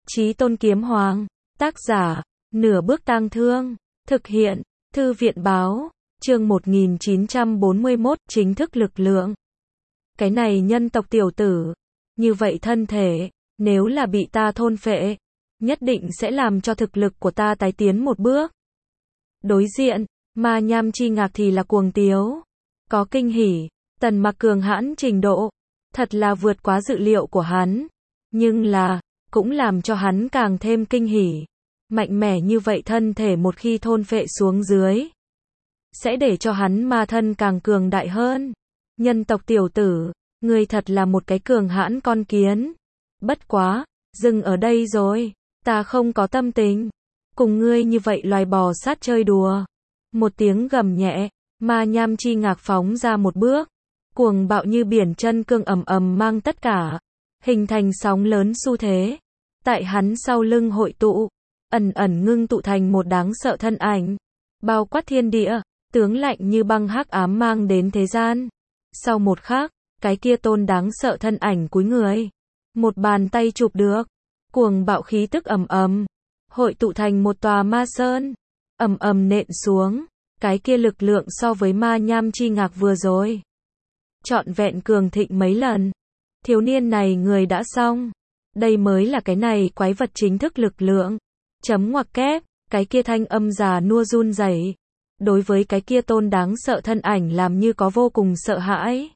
Chí Tôn Kiếm Hoàng, tác giả, Nửa Bước Tang Thương, thực hiện, Thư viện báo, chương 1941, chính thức lực lượng. Cái này nhân tộc tiểu tử, như vậy thân thể, nếu là bị ta thôn phệ, nhất định sẽ làm cho thực lực của ta tái tiến một bước. Đối diện, Ma Nham Chi Ngạc thì là cuồng tiếu, có kinh hỉ, Tần Mặc cường hãn trình độ, thật là vượt quá dự liệu của hắn, nhưng là, cũng làm cho hắn càng thêm kinh hỉ. Mạnh mẽ như vậy thân thể một khi thôn phệ xuống dưới, sẽ để cho hắn ma thân càng cường đại hơn. Nhân tộc tiểu tử, ngươi thật là một cái cường hãn con kiến. Bất quá, dừng ở đây rồi, ta không có tâm tình cùng ngươi như vậy loài bò sát chơi đùa. Một tiếng gầm nhẹ, Ma Nham Chi Ngạc phóng ra một bước, cuồng bạo như biển chân cương ầm ầm mang tất cả, hình thành sóng lớn xu thế. Tại hắn sau lưng hội tụ, ẩn ẩn ngưng tụ thành một đáng sợ thân ảnh, bao quát thiên địa, tướng lạnh như băng hắc ám mang đến thế gian. Sau một khắc, cái kia tôn đáng sợ thân ảnh cúi người, một bàn tay chụp được, cuồng bạo khí tức ầm ầm, hội tụ thành một tòa ma sơn, ầm ầm nện xuống. Cái kia lực lượng so với Ma Nham Chi Ngạc vừa rồi, trọn vẹn cường thịnh mấy lần. Thiếu niên này người đã xong, đây mới là cái này quái vật chính thức lực lượng. Chấm ngoặc kép, cái kia thanh âm già nua run rẩy, đối với cái kia tôn đáng sợ thân ảnh làm như có vô cùng sợ hãi.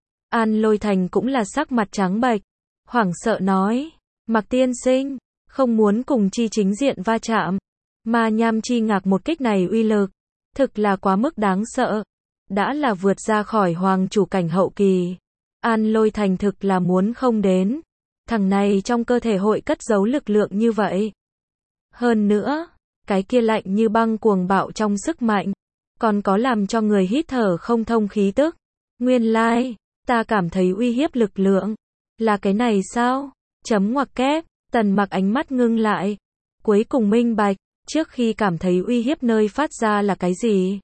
An Lôi Thành cũng là sắc mặt trắng bệch, hoảng sợ nói, Mặc tiên sinh, không muốn cùng chi chính diện va chạm. Ma Nham Chi Ngạc một kích này uy lực, thực là quá mức đáng sợ, đã là vượt ra khỏi hoàng chủ cảnh hậu kỳ. An Lôi Thành thực là muốn không đến, thằng này trong cơ thể hội cất giấu lực lượng như vậy. Hơn nữa, cái kia lạnh như băng cuồng bạo trong sức mạnh, còn có làm cho người hít thở không thông khí tức. Nguyên lai, ta cảm thấy uy hiếp lực lượng, là cái này sao? Chấm ngoặc kép, Tần Mặc ánh mắt ngưng lại, cuối cùng minh bạch, trước khi cảm thấy uy hiếp nơi phát ra là cái gì?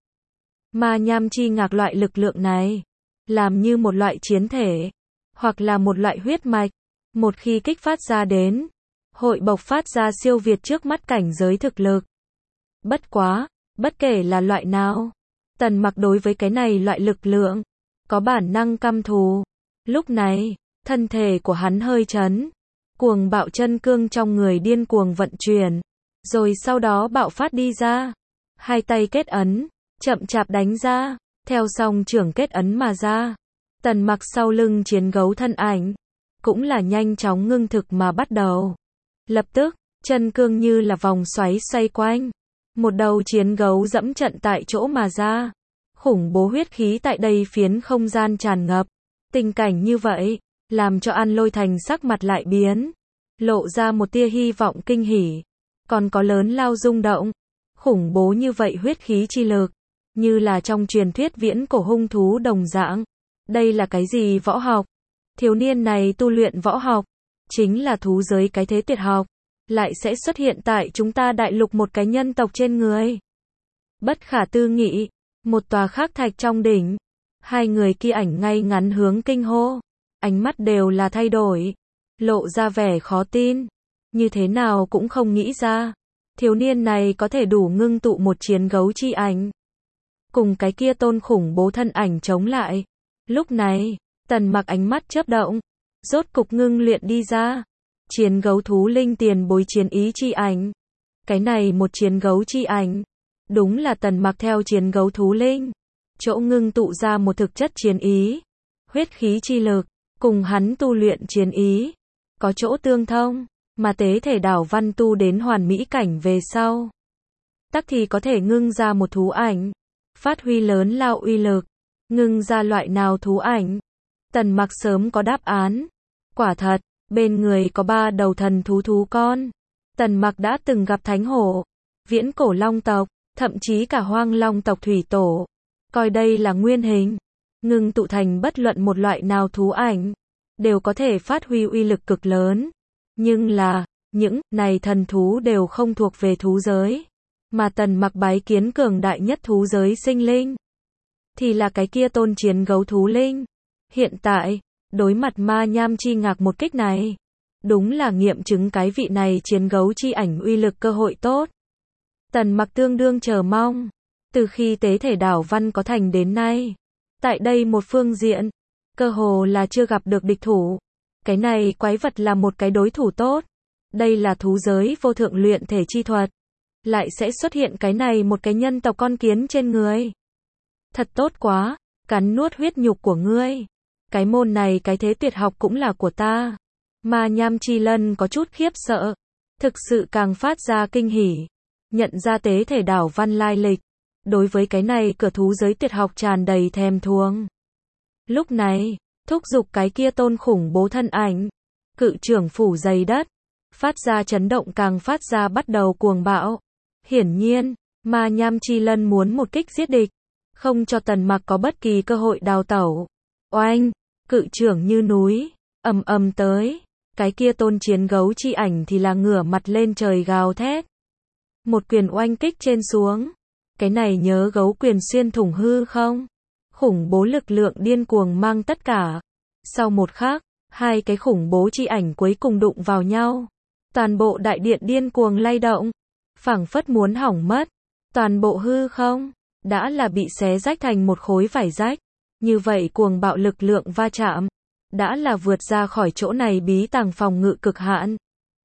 Ma Nham Chi Ngạc loại lực lượng này, làm như một loại chiến thể, hoặc là một loại huyết mạch, một khi kích phát ra đến, hội bộc phát ra siêu việt trước mắt cảnh giới thực lực. Bất quá, bất kể là loại nào, Tần Mặc đối với cái này loại lực lượng, có bản năng căm thù. Lúc này, thân thể của hắn hơi chấn, cuồng bạo chân cương trong người điên cuồng vận chuyển, rồi sau đó bạo phát đi ra. Hai tay kết ấn, chậm chạp đánh ra, theo song trưởng kết ấn mà ra. Tần Mặc sau lưng chiến gấu thân ảnh, cũng là nhanh chóng ngưng thực mà bắt đầu. Lập tức, chân cương như là vòng xoáy xoay quanh, một đầu chiến gấu dẫm trận tại chỗ mà ra. Khủng bố huyết khí tại đây phiến không gian tràn ngập. Tình cảnh như vậy, làm cho An Lôi Thành sắc mặt lại biến, lộ ra một tia hy vọng kinh hỉ, còn có lớn lao rung động. Khủng bố như vậy huyết khí chi lực, như là trong truyền thuyết viễn cổ hung thú đồng dạng. Đây là cái gì võ học? Thiếu niên này tu luyện võ học, chính là thú giới cái thế tuyệt học, lại sẽ xuất hiện tại chúng ta đại lục một cái nhân tộc trên người. Bất khả tư nghị, một tòa khắc thạch trong đỉnh, hai người kia ảnh ngay ngắn hướng kinh hô, ánh mắt đều là thay đổi, lộ ra vẻ khó tin, như thế nào cũng không nghĩ ra, thiếu niên này có thể đủ ngưng tụ một chiến gấu chi ảnh, cùng cái kia tôn khủng bố thân ảnh chống lại. Lúc này, Tần Mặc ánh mắt chớp động, rốt cục ngưng luyện đi ra, chiến gấu thú linh tiền bối chiến ý chi ảnh. Cái này một chiến gấu chi ảnh, đúng là Tần Mặc theo chiến gấu thú linh, chỗ ngưng tụ ra một thực chất chiến ý, huyết khí chi lực, cùng hắn tu luyện chiến ý, có chỗ tương thông, mà tế thể đảo văn tu đến hoàn mỹ cảnh về sau, tắc thì có thể ngưng ra một thú ảnh, phát huy lớn lao uy lực. Ngưng ra loại nào thú ảnh? Tần Mặc sớm có đáp án. Quả thật, bên người có 3 đầu thần thú con. Tần Mặc đã từng gặp thánh hổ, viễn cổ long tộc, thậm chí cả hoang long tộc thủy tổ. Coi đây là nguyên hình, ngưng tụ thành bất luận một loại nào thú ảnh, đều có thể phát huy uy lực cực lớn. Nhưng là, những này thần thú đều không thuộc về thú giới, mà Tần Mặc bái kiến cường đại nhất thú giới sinh linh, thì là cái kia tôn chiến gấu thú linh. Hiện tại, đối mặt Ma Nham Chi Ngạc một kích này, đúng là nghiệm chứng cái vị này chiến gấu chi ảnh uy lực cơ hội tốt. Tần Mặc tương đương chờ mong. Từ khi tế thể đảo văn có thành đến nay, tại đây một phương diện, cơ hồ là chưa gặp được địch thủ. Cái này quái vật là một cái đối thủ tốt. Đây là thú giới vô thượng luyện thể chi thuật. Lại sẽ xuất hiện cái này một cái nhân tộc con kiến trên người. Thật tốt quá, cắn nuốt huyết nhục của ngươi. Cái môn này cái thế tuyệt học cũng là của ta. Ma Nham Chi Lân có chút khiếp sợ. Thực sự càng phát ra kinh hỉ. Nhận ra tế thể đảo văn lai lịch. Đối với cái này cửa thú giới tuyệt học tràn đầy thèm thuồng. Lúc này, thúc giục cái kia tôn khủng bố thân ảnh. Cự trưởng phủ dày đất. Phát ra chấn động càng phát ra bắt đầu cuồng bạo. Hiển nhiên, Ma Nham Chi Lân muốn một kích giết địch. Không cho Tần Mặc có bất kỳ cơ hội đào tẩu. Oanh, cự trưởng như núi, ầm ầm tới. Cái kia tôn chiến gấu chi ảnh thì là ngửa mặt lên trời gào thét. Một quyền oanh kích trên xuống. Cái này nhớ gấu quyền xuyên thủng hư không? Khủng bố lực lượng điên cuồng mang tất cả. Sau một khắc, hai cái khủng bố chi ảnh cuối cùng đụng vào nhau. Toàn bộ đại điện điên cuồng lay động. Phảng phất muốn hỏng mất. Toàn bộ hư không, đã là bị xé rách thành một khối vải rách. Như vậy cuồng bạo lực lượng va chạm. Đã là vượt ra khỏi chỗ này bí tàng phòng ngự cực hạn.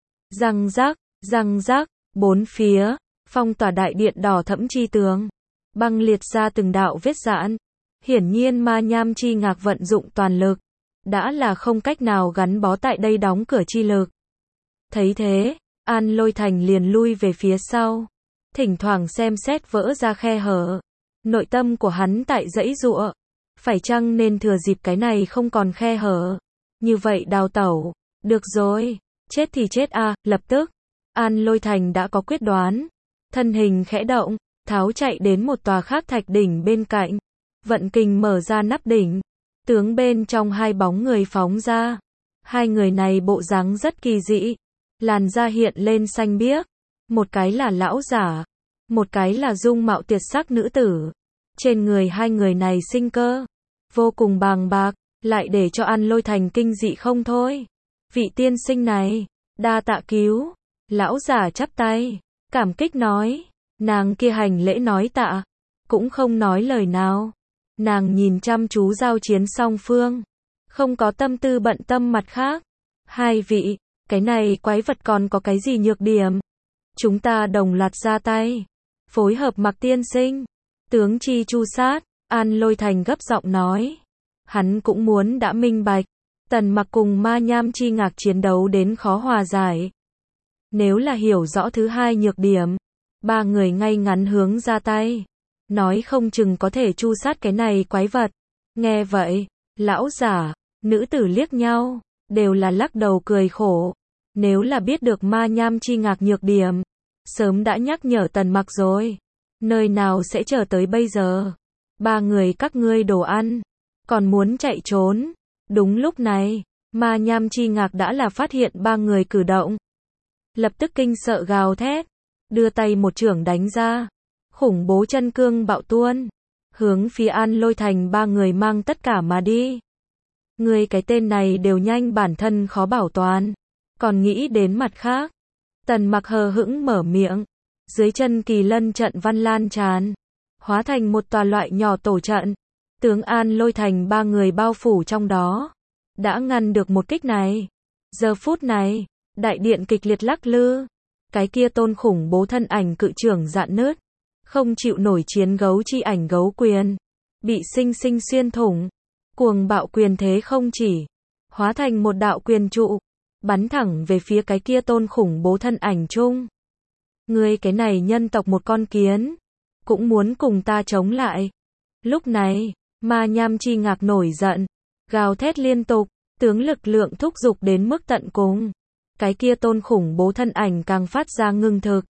Răng rắc, bốn phía, phong tỏa đại điện đỏ thẫm chi tường. Băng liệt ra từng đạo vết rạn. Hiển nhiên Ma Nham Chi Ngạc vận dụng toàn lực. Đã là không cách nào gắn bó tại đây đóng cửa chi lực. Thấy thế, An Lôi Thành liền lui về phía sau. Thỉnh thoảng xem xét vỡ ra khe hở. Nội tâm của hắn tại giãy giụa. Phải chăng nên thừa dịp cái này không còn khe hở. Như vậy đào tẩu. Được rồi. Chết thì chết a. Lập tức. An Lôi Thành đã có quyết đoán. Thân hình khẽ động. Tháo chạy đến một tòa khác thạch đỉnh bên cạnh. Vận kình mở ra nắp đỉnh. Tướng bên trong hai bóng người phóng ra. Hai người này bộ dáng rất kỳ dị. Làn da hiện lên xanh biếc. Một cái là lão giả. Một cái là dung mạo tuyệt sắc nữ tử. Trên người hai người này sinh cơ vô cùng bàng bạc, lại để cho An Lôi Thành kinh dị không thôi. Vị tiên sinh này, đa tạ cứu. Lão giả chắp tay, cảm kích nói. Nàng kia hành lễ nói tạ, cũng không nói lời nào. Nàng nhìn chăm chú giao chiến song phương, không có tâm tư bận tâm mặt khác. Hai vị, cái này quái vật còn có cái gì nhược điểm? Chúng ta đồng loạt ra tay, phối hợp Mặc tiên sinh. Tướng chi chu sát, An Lôi Thành gấp giọng nói. Hắn cũng muốn đã minh bạch. Tần Mặc cùng Ma Nham Chi Ngạc chiến đấu đến khó hòa giải. Nếu là hiểu rõ thứ hai nhược điểm, ba người ngay ngắn hướng ra tay. Nói không chừng có thể chu sát cái này quái vật. Nghe vậy, lão giả, nữ tử liếc nhau, đều là lắc đầu cười khổ. Nếu là biết được Ma Nham Chi Ngạc nhược điểm, sớm đã nhắc nhở Tần Mặc rồi. Nơi nào sẽ chờ tới bây giờ? Ba người các ngươi đồ ăn, còn muốn chạy trốn. Đúng lúc này, Ma Nham Chi Ngạc đã là phát hiện ba người cử động. Lập tức kinh sợ gào thét, đưa tay một chưởng đánh ra. Khủng bố chân cương bạo tuôn, hướng phía An Lôi Thành ba người mang tất cả mà đi. Người cái tên này đều nhanh bản thân khó bảo toàn, còn nghĩ đến mặt khác. Tần Mặc hờ hững mở miệng. Dưới chân kỳ lân trận văn lan tràn, hóa thành một tòa loại nhỏ tổ trận. Tướng An Lôi Thành ba người bao phủ trong đó, đã ngăn được một kích này. Giờ phút này, đại điện kịch liệt lắc lư. Cái kia tôn khủng bố thân ảnh cự trưởng dạn nứt, không chịu nổi chiến gấu chi ảnh gấu quyền, bị sinh sinh xuyên thủng. Cuồng bạo quyền thế không chỉ, hóa thành một đạo quyền trụ, bắn thẳng về phía cái kia tôn khủng bố thân ảnh chung. Ngươi cái này nhân tộc một con kiến, cũng muốn cùng ta chống lại. Lúc này, Ma Nham Chi Ngạc nổi giận, gào thét liên tục, tướng lực lượng thúc giục đến mức tận cùng. Cái kia tôn khủng bố thân ảnh càng phát ra ngưng thực.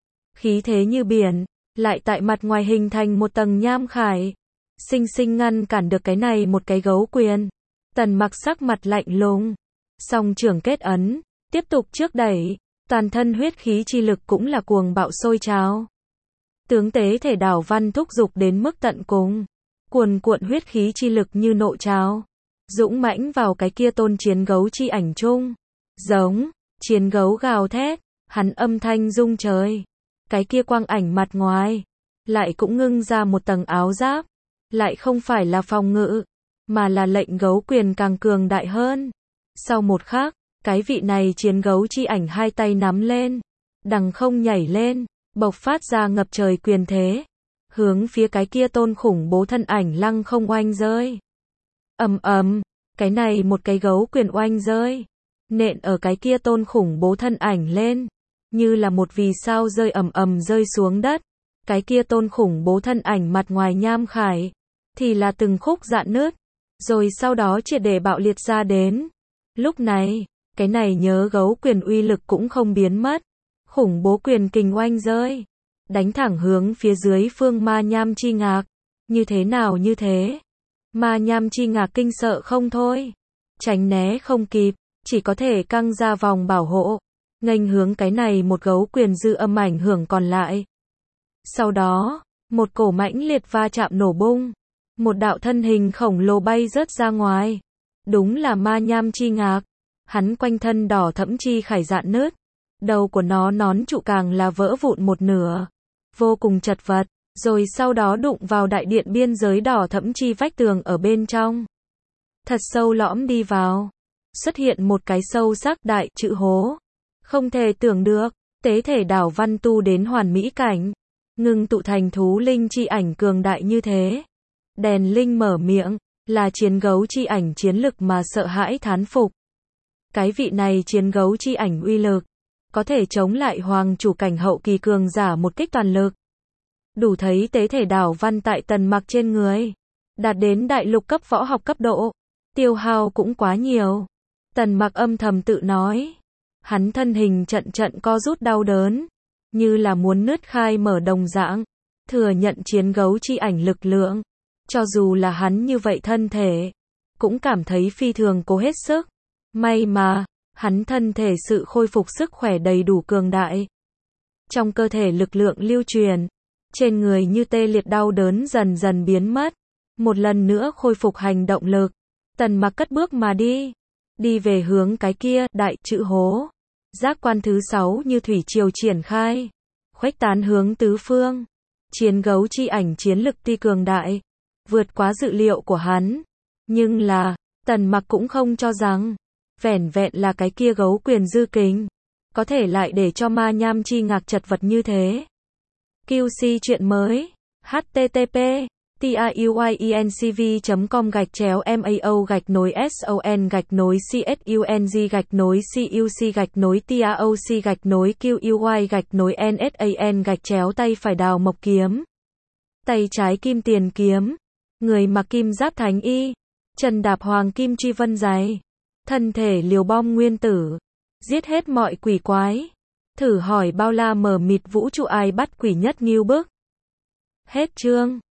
Khí thế như biển, lại tại mặt ngoài hình thành một tầng nham khải. Sinh sinh ngăn cản được cái này một cái gấu quyền. Tần Mặc sắc mặt lạnh lùng, song trưởng kết ấn, tiếp tục trước đẩy. Toàn thân huyết khí chi lực cũng là cuồng bạo sôi trào. Tướng tế thể đảo văn thúc giục đến mức tận cùng. Cuồn cuộn huyết khí chi lực như nộ trào, dũng mãnh vào cái kia tôn chiến gấu chi ảnh chung. Giống, chiến gấu gào thét, hắn âm thanh rung trời. Cái kia quang ảnh mặt ngoài, lại cũng ngưng ra một tầng áo giáp, lại không phải là phòng ngự, mà là lệnh gấu quyền càng cường đại hơn. Sau một khắc, cái vị này chiến gấu chi ảnh hai tay nắm lên, đằng không nhảy lên, bộc phát ra ngập trời quyền thế, hướng phía cái kia tôn khủng bố thân ảnh lăng không oanh rơi. Ầm ầm, cái này một cái gấu quyền oanh rơi, nện ở cái kia tôn khủng bố thân ảnh lên, như là một vì sao rơi ầm ầm rơi xuống đất. Cái kia tôn khủng bố thân ảnh mặt ngoài nham khải, thì là từng khúc rạn nứt, rồi sau đó triệt để bạo liệt ra đến. Lúc này, cái này nhớ gấu quyền uy lực cũng không biến mất, khủng bố quyền kình oanh rơi, đánh thẳng hướng phía dưới phương ma nham chi ngạc. Như thế nào như thế? Ma nham chi ngạc kinh sợ không thôi, tránh né không kịp, chỉ có thể căng ra vòng bảo hộ, nghênh hướng cái này một gấu quyền dư âm ảnh hưởng còn lại. Sau đó, một cổ mãnh liệt va chạm nổ bung, một đạo thân hình khổng lồ bay rớt ra ngoài. Đúng là ma nham chi ngạc, hắn quanh thân đỏ thẫm chi khải rạn nứt, đầu của nó nón trụ càng là vỡ vụn một nửa, vô cùng chật vật, rồi sau đó đụng vào đại điện biên giới đỏ thẫm chi vách tường ở bên trong. Thật sâu lõm đi vào, xuất hiện một cái sâu sắc đại chữ hố. Không thể tưởng được, tế thể đảo văn tu đến hoàn mỹ cảnh, ngưng tụ thành thú linh chi ảnh cường đại như thế. Đèn linh mở miệng, là chiến gấu chi ảnh chiến lực mà sợ hãi thán phục. Cái vị này chiến gấu chi ảnh uy lực, có thể chống lại hoàng chủ cảnh hậu kỳ cường giả một kích toàn lực. Đủ thấy tế thể đảo văn tại Tần Mặc trên người, đạt đến đại lục cấp võ học cấp độ, tiêu hao cũng quá nhiều. Tần Mặc âm thầm tự nói, hắn thân hình trận trận co rút đau đớn, như là muốn nứt khai mở đồng dạng, thừa nhận chiến gấu chi ảnh lực lượng. Cho dù là hắn như vậy thân thể, cũng cảm thấy phi thường cố hết sức. May mà, hắn thân thể sự khôi phục sức khỏe đầy đủ cường đại. Trong cơ thể lực lượng lưu truyền, trên người như tê liệt đau đớn dần dần biến mất. Một lần nữa khôi phục hành động lực, Tần Mặc cất bước mà đi. Đi về hướng cái kia, đại chữ hố. Giác quan thứ 6 như thủy triều triển khai, khuếch tán hướng tứ phương. Chiến gấu chi ảnh chiến lực tuy cường đại, vượt quá dự liệu của hắn. Nhưng là, Tần Mặc cũng không cho rằng, vẻn vẹn là cái kia gấu quyền dư kình, có thể lại để cho ma nham chi ngạc chật vật như thế. QC chuyện mới. http tiuy.com/MAO-NOISON-TAOC-QUY-NSAN-tay phải đào mộc kiếm, tay trái kim tiền kiếm, người mặc kim giáp thánh y, chân đạp hoàng kim truy vân giày, thân thể liều bom nguyên tử, giết hết mọi quỷ quái. Thử hỏi bao la mờ mịt vũ trụ ai bắt quỷ nhất nghêu bức. Hết chương.